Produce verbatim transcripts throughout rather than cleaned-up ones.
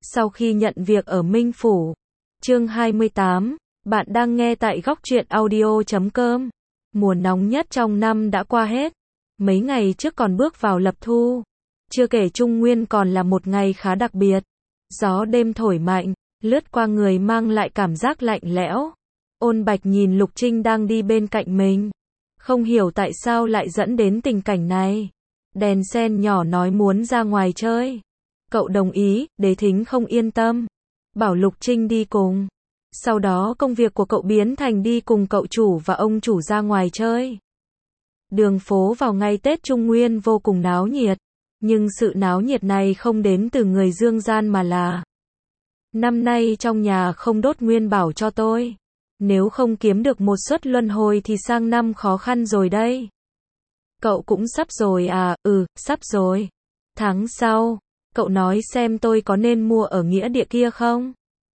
Sau khi nhận việc ở Minh Phủ. Chương hai mươi tám, bạn đang nghe tại góc truyện audio chấm com. Mùa nóng nhất trong năm đã qua hết. Mấy ngày trước còn bước vào lập thu. Chưa kể Trung Nguyên còn là một ngày khá đặc biệt. Gió đêm thổi mạnh, lướt qua người mang lại cảm giác lạnh lẽo. Ôn Bạch nhìn Lục Trinh đang đi bên cạnh mình. Không hiểu tại sao lại dẫn đến tình cảnh này. Đèn sen nhỏ nói muốn ra ngoài chơi. Cậu đồng ý, Đế Thính không yên tâm. Bảo Lục Trinh đi cùng. Sau đó công việc của cậu biến thành đi cùng cậu chủ và ông chủ ra ngoài chơi. Đường phố vào ngày Tết Trung Nguyên vô cùng náo nhiệt. Nhưng sự náo nhiệt này không đến từ người dương gian mà là năm nay trong nhà không đốt nguyên bảo cho tôi. Nếu không kiếm được một suất luân hồi thì sang năm khó khăn rồi đây. Cậu cũng sắp rồi à? Ừ, sắp rồi. Tháng sau, cậu nói xem tôi có nên mua ở nghĩa địa kia không?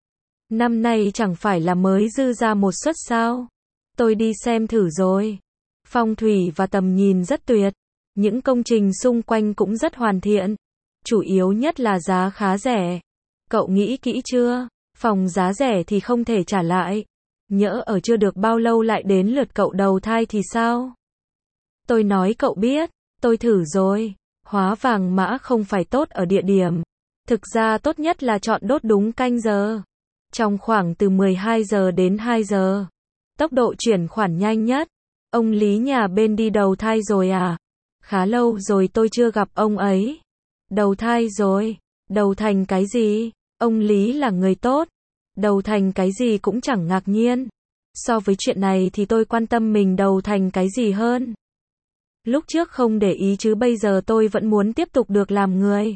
Năm nay chẳng phải là mới dư ra một suất sao? Tôi đi xem thử rồi. Phong thủy và tầm nhìn rất tuyệt. Những công trình xung quanh cũng rất hoàn thiện. Chủ yếu nhất là giá khá rẻ. Cậu nghĩ kỹ chưa? Phòng giá rẻ thì không thể trả lại. Nhỡ ở chưa được bao lâu lại đến lượt cậu đầu thai thì sao? Tôi nói cậu biết, tôi thử rồi. Hóa vàng mã không phải tốt ở địa điểm. Thực ra tốt nhất là chọn đốt đúng canh giờ. Trong khoảng từ mười hai giờ đến hai giờ. Tốc độ chuyển khoản nhanh nhất. Ông Lý nhà bên đi đầu thai rồi à? Khá lâu rồi tôi chưa gặp ông ấy. Đầu thai rồi. Đầu thành cái gì? Ông Lý là người tốt. Đầu thành cái gì cũng chẳng ngạc nhiên. So với chuyện này thì tôi quan tâm mình đầu thành cái gì hơn. Lúc trước không để ý chứ bây giờ tôi vẫn muốn tiếp tục được làm người.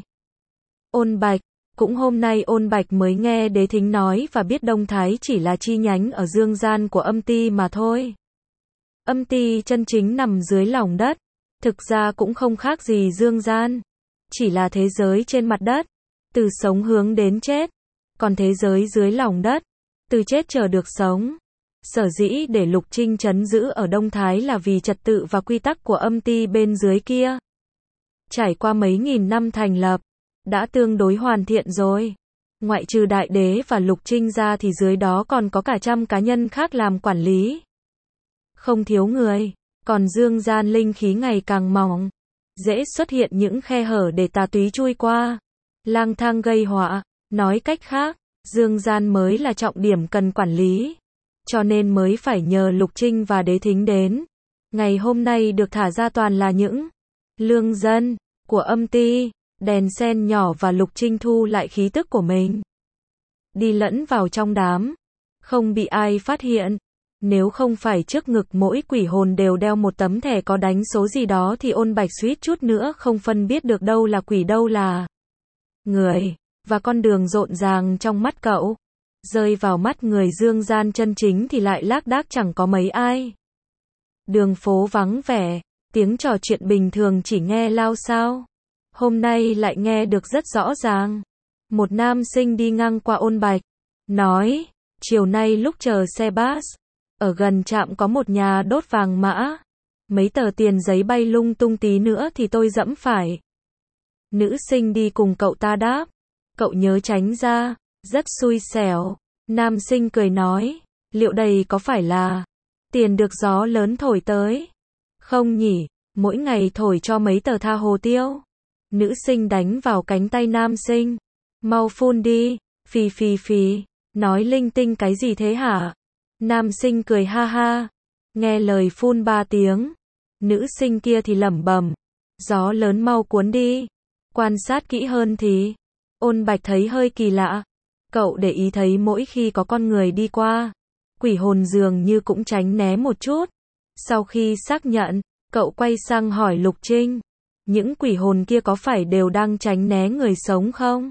Ôn Bạch. Cũng hôm nay Ôn Bạch mới nghe Đế Thính nói và biết Đông Thái chỉ là chi nhánh ở dương gian của âm ty mà thôi. Âm ty chân chính nằm dưới lòng đất. Thực ra cũng không khác gì dương gian. Chỉ là thế giới trên mặt đất. Từ sống hướng đến chết. Còn thế giới dưới lòng đất. Từ chết chờ được sống. Sở dĩ để Lục Trinh trấn giữ ở Đông Thái là vì trật tự và quy tắc của âm ty bên dưới kia. Trải qua mấy nghìn năm thành lập. Đã tương đối hoàn thiện rồi. Ngoại trừ Đại Đế và Lục Trinh ra thì dưới đó còn có cả trăm cá nhân khác làm quản lý. Không thiếu người. Còn dương gian linh khí ngày càng mỏng. Dễ xuất hiện những khe hở để tà túy chui qua. Lang thang gây họa. Nói cách khác, dương gian mới là trọng điểm cần quản lý. Cho nên mới phải nhờ Lục Trinh và Đế Thính đến. Ngày hôm nay được thả ra toàn là những lương dân của âm ty. Đèn sen nhỏ và Lục Trinh thu lại khí tức của mình. Đi lẫn vào trong đám. Không bị ai phát hiện. Nếu không phải trước ngực mỗi quỷ hồn đều đeo một tấm thẻ có đánh số gì đó thì Ôn Bạch suýt chút nữa không phân biết được đâu là quỷ đâu là người. Và con đường rộn ràng trong mắt cậu. Rơi vào mắt người dương gian chân chính thì lại lác đác chẳng có mấy ai. Đường phố vắng vẻ. Tiếng trò chuyện bình thường chỉ nghe lao xao. Hôm nay lại nghe được rất rõ ràng. Một nam sinh đi ngang qua Ôn Bạch. Nói, chiều nay lúc chờ xe bus. Ở gần trạm có một nhà đốt vàng mã. Mấy tờ tiền giấy bay lung tung tí nữa thì tôi dẫm phải. Nữ sinh đi cùng cậu ta đáp. Cậu nhớ tránh ra. Rất xui xẻo. Nam sinh cười nói. Liệu đây có phải là tiền được gió lớn thổi tới? Không nhỉ. Mỗi ngày thổi cho mấy tờ tha hồ tiêu. Nữ sinh đánh vào cánh tay nam sinh. Mau phun đi. Phì phì phì. Nói linh tinh cái gì thế hả? Nam sinh cười ha ha. Nghe lời phun ba tiếng. Nữ sinh kia thì lẩm bẩm. Gió lớn mau cuốn đi. Quan sát kỹ hơn thì. Ôn Bạch thấy hơi kỳ lạ. Cậu để ý thấy mỗi khi có con người đi qua. Quỷ hồn dường như cũng tránh né một chút. Sau khi xác nhận, cậu quay sang hỏi Lục Trinh. Những quỷ hồn kia có phải đều đang tránh né người sống không?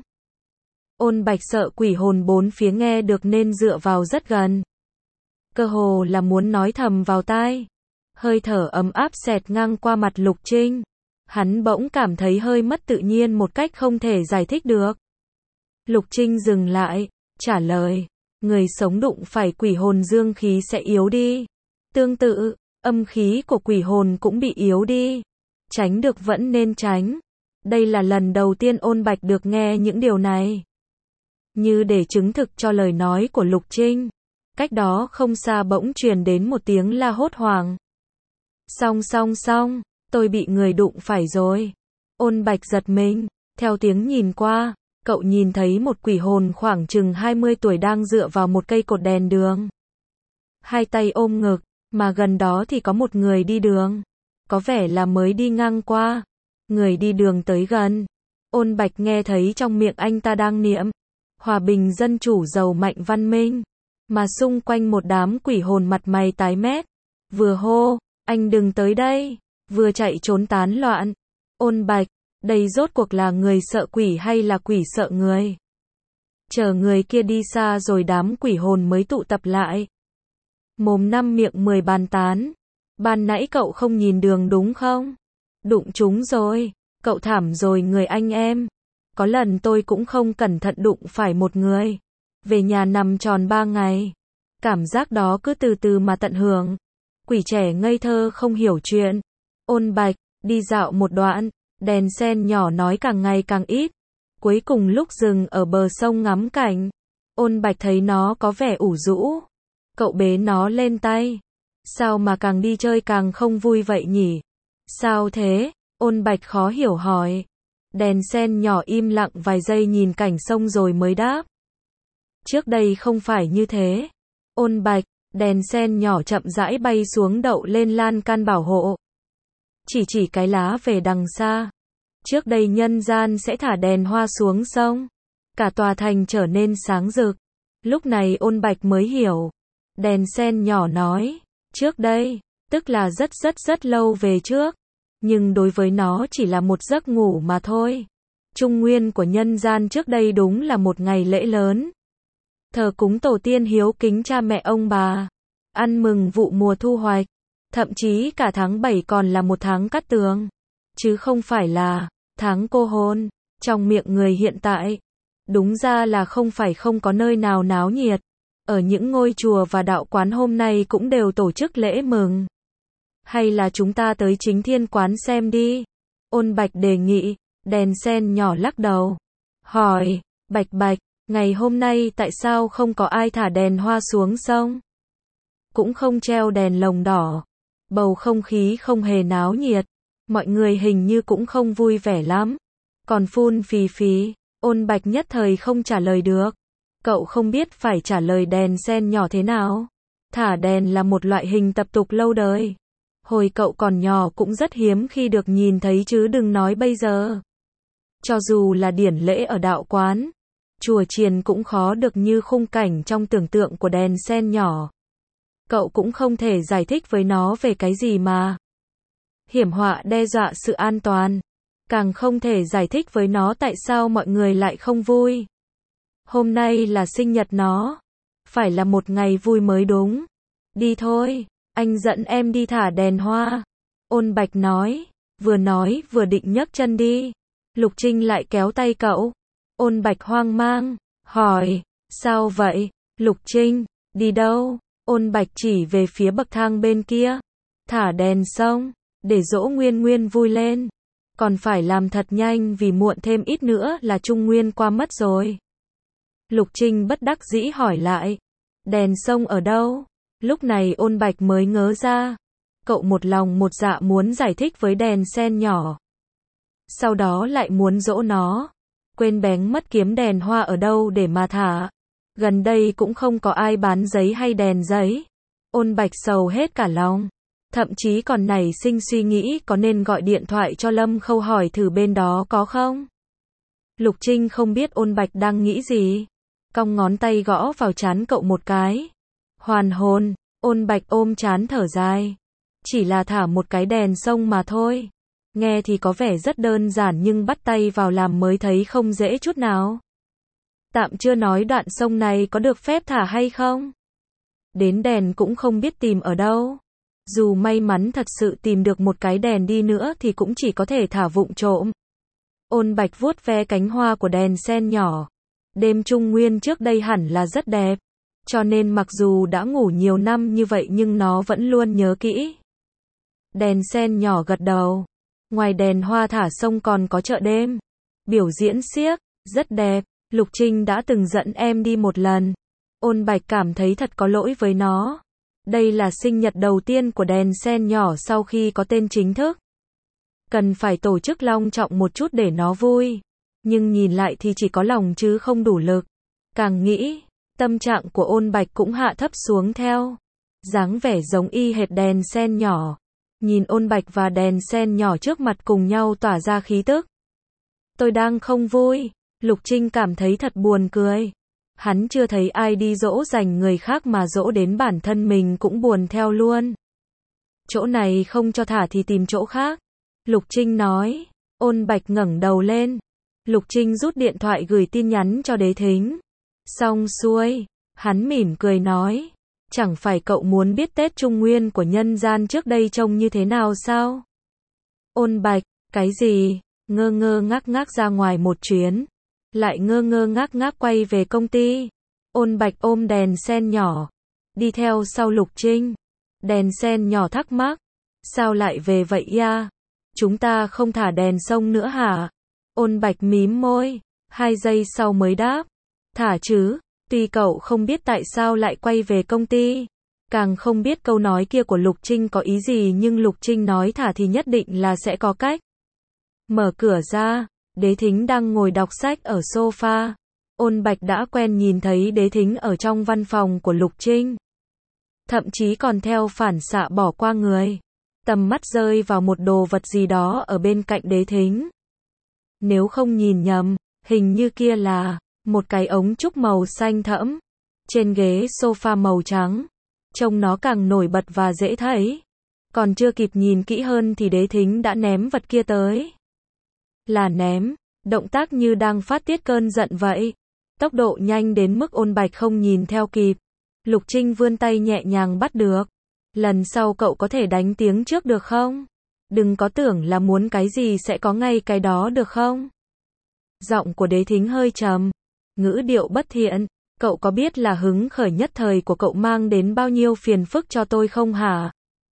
Ôn Bạch sợ quỷ hồn bốn phía nghe được nên dựa vào rất gần. Cơ hồ là muốn nói thầm vào tai. Hơi thở ấm áp xẹt ngang qua mặt Lục Trinh. Hắn bỗng cảm thấy hơi mất tự nhiên một cách không thể giải thích được. Lục Trinh dừng lại, trả lời. Người sống đụng phải quỷ hồn dương khí sẽ yếu đi. Tương tự, âm khí của quỷ hồn cũng bị yếu đi. Tránh được vẫn nên tránh. Đây là lần đầu tiên Ôn Bạch được nghe những điều này. Như để chứng thực cho lời nói của Lục Trinh. Cách đó không xa bỗng truyền đến một tiếng la hốt hoảng. Xong xong xong, tôi bị người đụng phải rồi. Ôn Bạch giật mình, theo tiếng nhìn qua, cậu nhìn thấy một quỷ hồn khoảng chừng hai mươi tuổi đang dựa vào một cây cột đèn đường. Hai tay ôm ngực, mà gần đó thì có một người đi đường. Có vẻ là mới đi ngang qua. Người đi đường tới gần. Ôn Bạch nghe thấy trong miệng anh ta đang niệm hòa bình dân chủ giàu mạnh văn minh. Mà xung quanh một đám quỷ hồn mặt mày tái mét. Vừa hô, anh đừng tới đây. Vừa chạy trốn tán loạn. Ôn Bạch, đây rốt cuộc là người sợ quỷ hay là quỷ sợ người? Chờ người kia đi xa rồi đám quỷ hồn mới tụ tập lại. Mồm năm miệng mười bàn tán. Ban nãy cậu không nhìn đường đúng không? Đụng chúng rồi, cậu thảm rồi người anh em. Có lần tôi cũng không cẩn thận đụng phải một người. Về nhà nằm tròn ba ngày. Cảm giác đó cứ từ từ mà tận hưởng. Quỷ trẻ ngây thơ không hiểu chuyện. Ôn Bạch, đi dạo một đoạn, đèn sen nhỏ nói càng ngày càng ít. Cuối cùng lúc dừng ở bờ sông ngắm cảnh, Ôn Bạch thấy nó có vẻ ủ rũ. Cậu bế nó lên tay. Sao mà càng đi chơi càng không vui vậy nhỉ? Sao thế? Ôn Bạch khó hiểu hỏi. Đèn sen nhỏ im lặng vài giây nhìn cảnh sông rồi mới đáp. Trước đây không phải như thế. Ôn Bạch, đèn sen nhỏ chậm rãi bay xuống đậu lên lan can bảo hộ. Chỉ chỉ cái lá về đằng xa. Trước đây nhân gian sẽ thả đèn hoa xuống sông. Cả tòa thành trở nên sáng rực. Lúc này Ôn Bạch mới hiểu. Đèn sen nhỏ nói, trước đây, tức là rất rất rất lâu về trước. Nhưng đối với nó chỉ là một giấc ngủ mà thôi. Trung nguyên của nhân gian trước đây đúng là một ngày lễ lớn. Thờ cúng tổ tiên hiếu kính cha mẹ ông bà. Ăn mừng vụ mùa thu hoạch. Thậm chí cả tháng bảy còn là một tháng cát tường. Chứ không phải là tháng cô hôn. Trong miệng người hiện tại. Đúng ra là không phải không có nơi nào náo nhiệt. Ở những ngôi chùa và đạo quán hôm nay cũng đều tổ chức lễ mừng. Hay là chúng ta tới Chính Thiên quán xem đi. Ôn Bạch đề nghị. Đèn sen nhỏ lắc đầu. Hỏi, Bạch Bạch, ngày hôm nay tại sao không có ai thả đèn hoa xuống sông? Cũng không treo đèn lồng đỏ. Bầu không khí không hề náo nhiệt. Mọi người hình như cũng không vui vẻ lắm. Còn phun phì phì. Ôn Bạch nhất thời không trả lời được. Cậu không biết phải trả lời đèn sen nhỏ thế nào. Thả đèn là một loại hình tập tục lâu đời. Hồi cậu còn nhỏ cũng rất hiếm khi được nhìn thấy chứ đừng nói bây giờ. Cho dù là điển lễ ở đạo quán, chùa chiền cũng khó được như khung cảnh trong tưởng tượng của đèn sen nhỏ. Cậu cũng không thể giải thích với nó về cái gì mà hiểm họa đe dọa sự an toàn. Càng không thể giải thích với nó tại sao mọi người lại không vui. Hôm nay là sinh nhật nó. Phải là một ngày vui mới đúng. Đi thôi, anh dẫn em đi thả đèn hoa. Ôn Bạch nói. Vừa nói vừa định nhấc chân đi. Lục Trinh lại kéo tay cậu. Ôn Bạch hoang mang. Hỏi. Sao vậy? Lục Trinh. Đi đâu? Ôn Bạch chỉ về phía bậc thang bên kia. Thả đèn xong. Để dỗ Nguyên Nguyên vui lên. Còn phải làm thật nhanh vì muộn thêm ít nữa là Trung Nguyên qua mất rồi. Lục Trinh bất đắc dĩ hỏi lại. Đèn sông ở đâu? Lúc này Ôn Bạch mới ngớ ra. Cậu một lòng một dạ muốn giải thích với đèn sen nhỏ. Sau đó lại muốn dỗ nó. Quên bén mất kiếm đèn hoa ở đâu để mà thả. Gần đây cũng không có ai bán giấy hay đèn giấy. Ôn Bạch sầu hết cả lòng. Thậm chí còn nảy sinh suy nghĩ có nên gọi điện thoại cho Lâm Khâu hỏi thử bên đó có không. Lục Trinh không biết Ôn Bạch đang nghĩ gì. Cong ngón tay gõ vào trán cậu một cái. Hoàn hồn. Ôn Bạch ôm trán thở dài. Chỉ là thả một cái đèn sông mà thôi. Nghe thì có vẻ rất đơn giản nhưng bắt tay vào làm mới thấy không dễ chút nào. Tạm chưa nói đoạn sông này có được phép thả hay không. Đến đèn cũng không biết tìm ở đâu. Dù may mắn thật sự tìm được một cái đèn đi nữa thì cũng chỉ có thể thả vụng trộm. Ôn Bạch vuốt ve cánh hoa của đèn sen nhỏ. Đêm Trung Nguyên trước đây hẳn là rất đẹp. Cho nên mặc dù đã ngủ nhiều năm như vậy nhưng nó vẫn luôn nhớ kỹ. Đèn sen nhỏ gật đầu. Ngoài đèn hoa thả sông còn có chợ đêm. Biểu diễn xiếc, rất đẹp. Lục Trinh đã từng dẫn em đi một lần. Ôn Bạch cảm thấy thật có lỗi với nó. Đây là sinh nhật đầu tiên của đèn sen nhỏ sau khi có tên chính thức. Cần phải tổ chức long trọng một chút để nó vui. Nhưng nhìn lại thì chỉ có lòng chứ không đủ lực. Càng nghĩ, tâm trạng của Ôn Bạch cũng hạ thấp xuống theo. Dáng vẻ giống y hệt đèn sen nhỏ. Nhìn Ôn Bạch và đèn sen nhỏ trước mặt cùng nhau tỏa ra khí tức. Tôi đang không vui. Lục Trinh cảm thấy thật buồn cười. Hắn chưa thấy ai đi dỗ dành người khác mà dỗ đến bản thân mình cũng buồn theo luôn. Chỗ này không cho thả thì tìm chỗ khác. Lục Trinh nói. Ôn Bạch ngẩng đầu lên. Lục Trinh rút điện thoại gửi tin nhắn cho Đế Thính. Xong xuôi, hắn mỉm cười nói. Chẳng phải cậu muốn biết Tết Trung Nguyên của nhân gian trước đây trông như thế nào sao? Ôn Bạch, cái gì? Ngơ ngơ ngác ngác ra ngoài một chuyến. Lại ngơ ngơ ngác ngác quay về công ty. Ôn Bạch ôm đèn sen nhỏ. Đi theo sau Lục Trinh. Đèn sen nhỏ thắc mắc. Sao lại về vậy ya? Chúng ta không thả đèn sông nữa hả? Ôn Bạch mím môi. Hai giây sau mới đáp. Thả chứ. Tuy cậu không biết tại sao lại quay về công ty. Càng không biết câu nói kia của Lục Trinh có ý gì, nhưng Lục Trinh nói thả thì nhất định là sẽ có cách. Mở cửa ra. Đế Thính đang ngồi đọc sách ở sofa. Ôn Bạch đã quen nhìn thấy Đế Thính ở trong văn phòng của Lục Trinh. Thậm chí còn theo phản xạ bỏ qua người. Tầm mắt rơi vào một đồ vật gì đó ở bên cạnh Đế Thính. Nếu không nhìn nhầm, hình như kia là một cái ống trúc màu xanh thẫm. Trên ghế sofa màu trắng. Trông nó càng nổi bật và dễ thấy. Còn chưa kịp nhìn kỹ hơn thì Đế Thính đã ném vật kia tới. Là ném, động tác như đang phát tiết cơn giận vậy. Tốc độ nhanh đến mức Ôn Bạch không nhìn theo kịp. Lục Trinh vươn tay nhẹ nhàng bắt được. Lần sau cậu có thể đánh tiếng trước được không? Đừng có tưởng là muốn cái gì sẽ có ngay cái đó được không? Giọng của Đế Thính hơi trầm. Ngữ điệu bất thiện. Cậu có biết là hứng khởi nhất thời của cậu mang đến bao nhiêu phiền phức cho tôi không hả?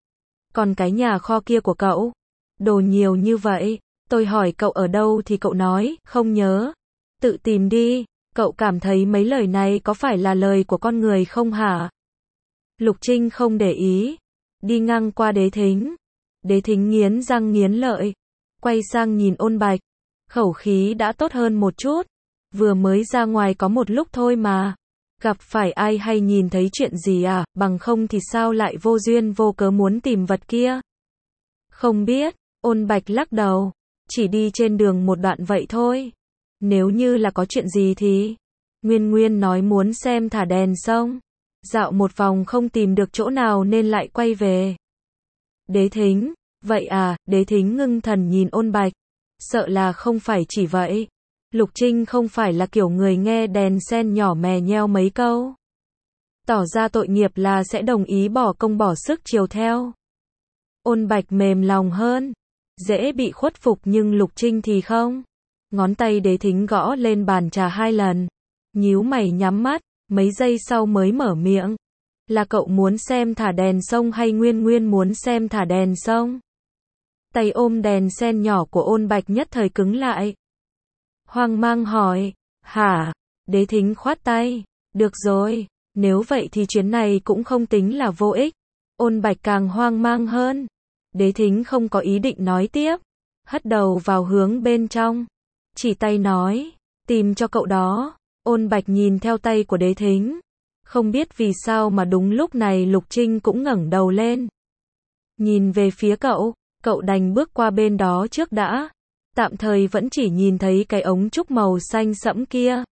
Còn cái nhà kho kia của cậu? Đồ nhiều như vậy. Tôi hỏi cậu ở đâu thì cậu nói, không nhớ. Tự tìm đi. Cậu cảm thấy mấy lời này có phải là lời của con người không hả? Lục Trinh không để ý. Đi ngang qua Đế Thính. Đế Thính nghiến răng nghiến lợi. Quay sang nhìn Ôn Bạch. Khẩu khí đã tốt hơn một chút. Vừa mới ra ngoài có một lúc thôi mà. Gặp phải ai hay nhìn thấy chuyện gì à, bằng không thì sao lại vô duyên vô cớ muốn tìm vật kia? Không biết. Ôn Bạch lắc đầu. Chỉ đi trên đường một đoạn vậy thôi. Nếu như là có chuyện gì thì Nguyên Nguyên nói muốn xem thả đèn sông. Dạo một vòng không tìm được chỗ nào nên lại quay về. Đế Thính. Vậy à? Đế Thính ngưng thần nhìn Ôn Bạch. Sợ là không phải chỉ vậy. Lục Trinh không phải là kiểu người nghe đèn sen nhỏ mè nheo mấy câu. Tỏ ra tội nghiệp là sẽ đồng ý bỏ công bỏ sức chiều theo. Ôn Bạch mềm lòng hơn. Dễ bị khuất phục nhưng Lục Trinh thì không. Ngón tay Đế Thính gõ lên bàn trà hai lần. Nhíu mày nhắm mắt, mấy giây sau mới mở miệng. Là cậu muốn xem thả đèn sông hay Nguyên Nguyên muốn xem thả đèn sông? Tay ôm đèn sen nhỏ của Ôn Bạch nhất thời cứng lại. Hoang mang hỏi. Hả? Đế Thính khoát tay. Được rồi, nếu vậy thì chuyến này cũng không tính là vô ích. Ôn Bạch càng hoang mang hơn. Đế Thính không có ý định nói tiếp. Hất đầu vào hướng bên trong. Chỉ tay nói. Tìm cho cậu đó. Ôn Bạch nhìn theo tay của Đế Thính. Không biết vì sao mà đúng lúc này Lục Trinh cũng ngẩng đầu lên. Nhìn về phía cậu. Cậu đành bước qua bên đó trước đã. Tạm thời vẫn chỉ nhìn thấy cái ống trúc màu xanh sẫm kia.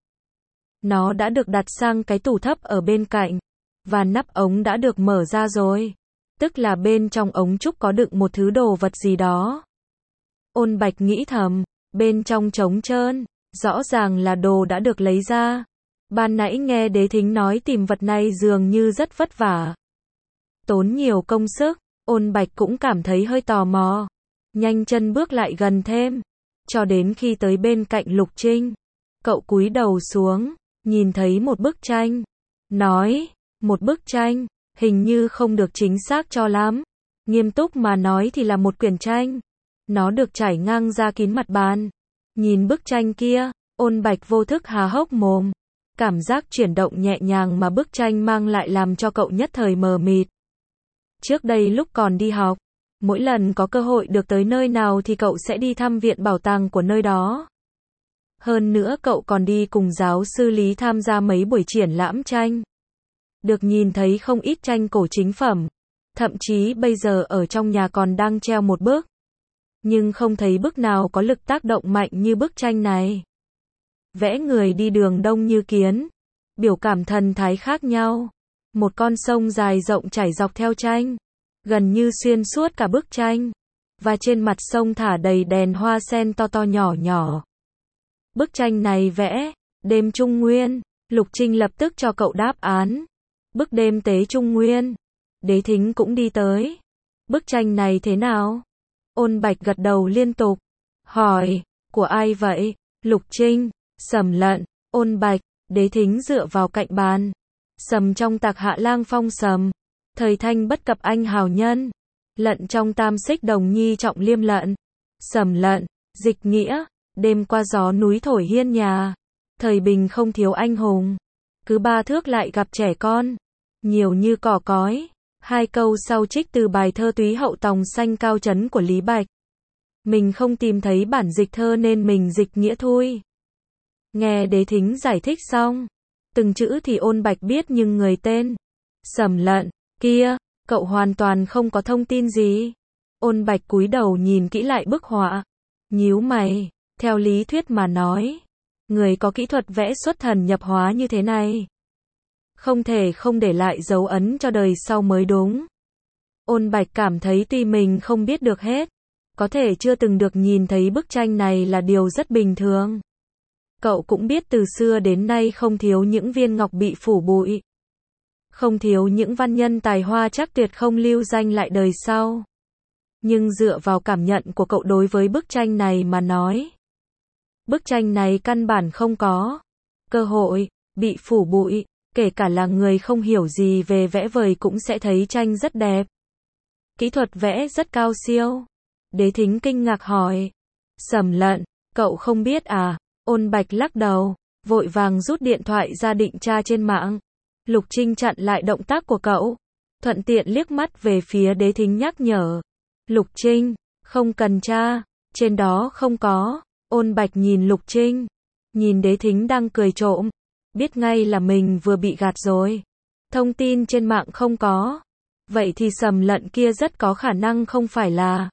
Nó đã được đặt sang cái tủ thấp ở bên cạnh. Và nắp ống đã được mở ra rồi. Tức là bên trong ống trúc có đựng một thứ đồ vật gì đó. Ôn Bạch nghĩ thầm. Bên trong trống trơn. Rõ ràng là đồ đã được lấy ra. Ban nãy nghe Đế Thính nói tìm vật này dường như rất vất vả. Tốn nhiều công sức. Ôn Bạch cũng cảm thấy hơi tò mò. Nhanh chân bước lại gần thêm. Cho đến khi tới bên cạnh Lục Trinh. Cậu cúi đầu xuống. Nhìn thấy một bức tranh. Nói. Một bức tranh. Hình như không được chính xác cho lắm. Nghiêm túc mà nói thì là một quyển tranh. Nó được trải ngang ra kín mặt bàn. Nhìn bức tranh kia. Ôn Bạch vô thức há hốc mồm. Cảm giác chuyển động nhẹ nhàng mà bức tranh mang lại làm cho cậu nhất thời mờ mịt. Trước đây lúc còn đi học, mỗi lần có cơ hội được tới nơi nào thì cậu sẽ đi thăm viện bảo tàng của nơi đó. Hơn nữa cậu còn đi cùng giáo sư Lý tham gia mấy buổi triển lãm tranh. Được nhìn thấy không ít tranh cổ chính phẩm. Thậm chí bây giờ ở trong nhà còn đang treo một bức. Nhưng không thấy bức nào có lực tác động mạnh như bức tranh này. Vẽ người đi đường đông như kiến. Biểu cảm thần thái khác nhau. Một con sông dài rộng chảy dọc theo tranh. Gần như xuyên suốt cả bức tranh. Và trên mặt sông thả đầy đèn hoa sen to to nhỏ nhỏ. Bức tranh này vẽ, đêm Trung Nguyên. Lục Trinh lập tức cho cậu đáp án. Bức đêm tế Trung Nguyên. Đế Thính cũng đi tới. Bức tranh này thế nào? Ôn Bạch gật đầu liên tục. Hỏi, của ai vậy? Lục Trinh, Sầm Lận, Ôn Bạch, Đế Thính dựa vào cạnh bàn. Sầm trong Tạc Hạ Lang Phong Sầm. Thời Thanh bất cập anh hào nhân. Lận trong Tam Xích Đồng Nhi trọng liêm lận. Sầm Lận, dịch nghĩa, đêm qua gió núi thổi hiên nhà. Thời bình không thiếu anh hùng. Cứ ba thước lại gặp trẻ con. Nhiều như cỏ cói. Hai câu sau trích từ bài thơ Túy Hậu Tòng Xanh Cao Trấn của Lý Bạch. Mình không tìm thấy bản dịch thơ nên mình dịch nghĩa thôi. Nghe Đế Thính giải thích xong. Từng chữ thì Ôn Bạch biết nhưng người tên Sầm Lận kia, cậu hoàn toàn không có thông tin gì. Ôn Bạch cúi đầu nhìn kỹ lại bức họa. Nhíu mày, theo lý thuyết mà nói. Người có kỹ thuật vẽ xuất thần nhập hóa như thế này. Không thể không để lại dấu ấn cho đời sau mới đúng. Ôn Bạch cảm thấy tuy mình không biết được hết. Có thể chưa từng được nhìn thấy bức tranh này là điều rất bình thường. Cậu cũng biết từ xưa đến nay không thiếu những viên ngọc bị phủ bụi. Không thiếu những văn nhân tài hoa chắc tuyệt không lưu danh lại đời sau. Nhưng dựa vào cảm nhận của cậu đối với bức tranh này mà nói. Bức tranh này căn bản không có cơ hội bị phủ bụi. Kể cả là người không hiểu gì về vẽ vời cũng sẽ thấy tranh rất đẹp. Kỹ thuật vẽ rất cao siêu. Đế Thính kinh ngạc hỏi. Sầm Lận, cậu không biết à? Ôn Bạch lắc đầu, vội vàng rút điện thoại ra định tra trên mạng. Lục Trinh chặn lại động tác của cậu. Thuận tiện liếc mắt về phía Đế Thính nhắc nhở. Lục Trinh, không cần tra, trên đó không có. Ôn Bạch nhìn Lục Trinh. Nhìn Đế Thính đang cười trộm. Biết ngay là mình vừa bị gạt rồi. Thông tin trên mạng không có. Vậy thì Sầm Lận kia rất có khả năng không phải là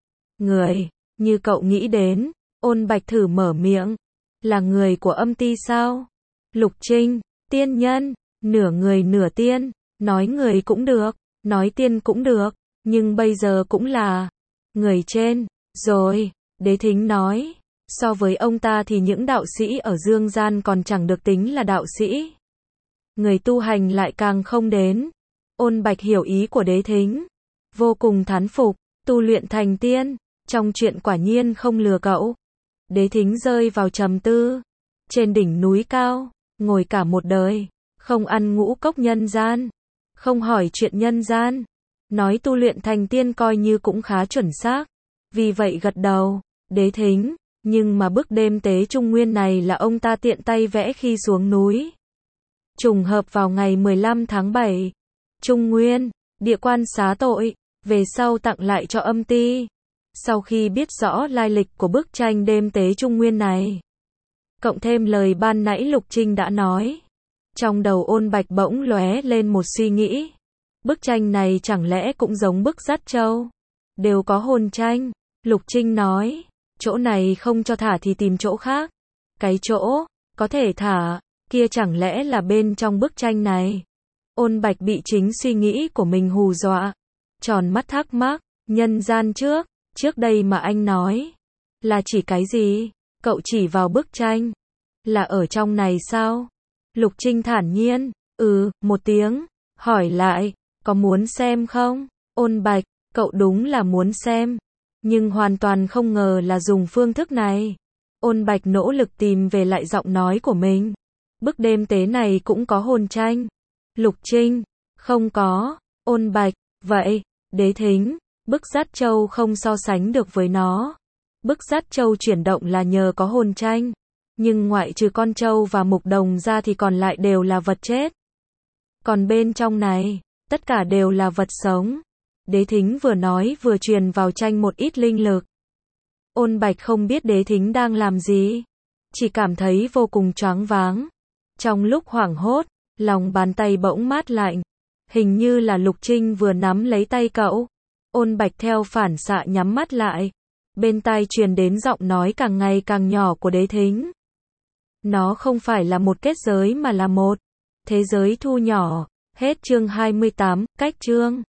người như cậu nghĩ đến. Ôn Bạch thử mở miệng. Là người của âm ty sao? Lục Trinh, tiên nhân, nửa người nửa tiên. Nói người cũng được, nói tiên cũng được. Nhưng bây giờ cũng là người trên rồi. Đế Thính nói. So với ông ta thì những đạo sĩ ở dương gian còn chẳng được tính là đạo sĩ. Người tu hành lại càng không đến. Ôn Bạch hiểu ý của Đế Thính. Vô cùng thán phục, tu luyện thành tiên. Trong chuyện quả nhiên không lừa cậu. Đế Thính rơi vào trầm tư. Trên đỉnh núi cao, ngồi cả một đời. Không ăn ngũ cốc nhân gian. Không hỏi chuyện nhân gian. Nói tu luyện thành tiên coi như cũng khá chuẩn xác. Vì vậy gật đầu. Đế Thính. Nhưng mà bức đêm tế Trung Nguyên này là ông ta tiện tay vẽ khi xuống núi. Trùng hợp vào ngày mười lăm tháng bảy. Trung Nguyên, địa quan xá tội, về sau tặng lại cho âm ty. Sau khi biết rõ lai lịch của bức tranh đêm tế Trung Nguyên này. Cộng thêm lời ban nãy Lục Trinh đã nói. Trong đầu Ôn Bạch bỗng lóe lên một suy nghĩ. Bức tranh này chẳng lẽ cũng giống bức Dắt Châu? Đều có hồn tranh. Lục Trinh nói. Chỗ này không cho thả thì tìm chỗ khác. Cái chỗ có thể thả kia chẳng lẽ là bên trong bức tranh này? Ôn Bạch bị chính suy nghĩ của mình hù dọa. Tròn mắt thắc mắc. Nhân gian trước. Trước đây mà anh nói. Là chỉ cái gì? Cậu chỉ vào bức tranh. Là ở trong này sao? Lục Trinh thản nhiên. Ừ, một tiếng. Hỏi lại. Có muốn xem không? Ôn Bạch. Cậu đúng là muốn xem. Nhưng hoàn toàn không ngờ là dùng phương thức này. Ôn Bạch nỗ lực tìm về lại giọng nói của mình. Bức đêm tế này cũng có hồn tranh. Lục Trinh. Không có. Ôn Bạch. Vậy. Đế Thính. Bức Dắt Châu không so sánh được với nó. Bức Dắt Châu chuyển động là nhờ có hồn tranh. Nhưng ngoại trừ con trâu và mục đồng ra thì còn lại đều là vật chết. Còn bên trong này, tất cả đều là vật sống. Đế Thính vừa nói vừa truyền vào tranh một ít linh lực. Ôn Bạch không biết Đế Thính đang làm gì, chỉ cảm thấy vô cùng choáng váng. Trong lúc hoảng hốt, lòng bàn tay bỗng mát lạnh, hình như là Lục Trinh vừa nắm lấy tay cậu. Ôn Bạch theo phản xạ nhắm mắt lại, bên tai truyền đến giọng nói càng ngày càng nhỏ của Đế Thính. Nó không phải là một kết giới mà là một thế giới thu nhỏ. Hết chương hai mươi tám, cách chương.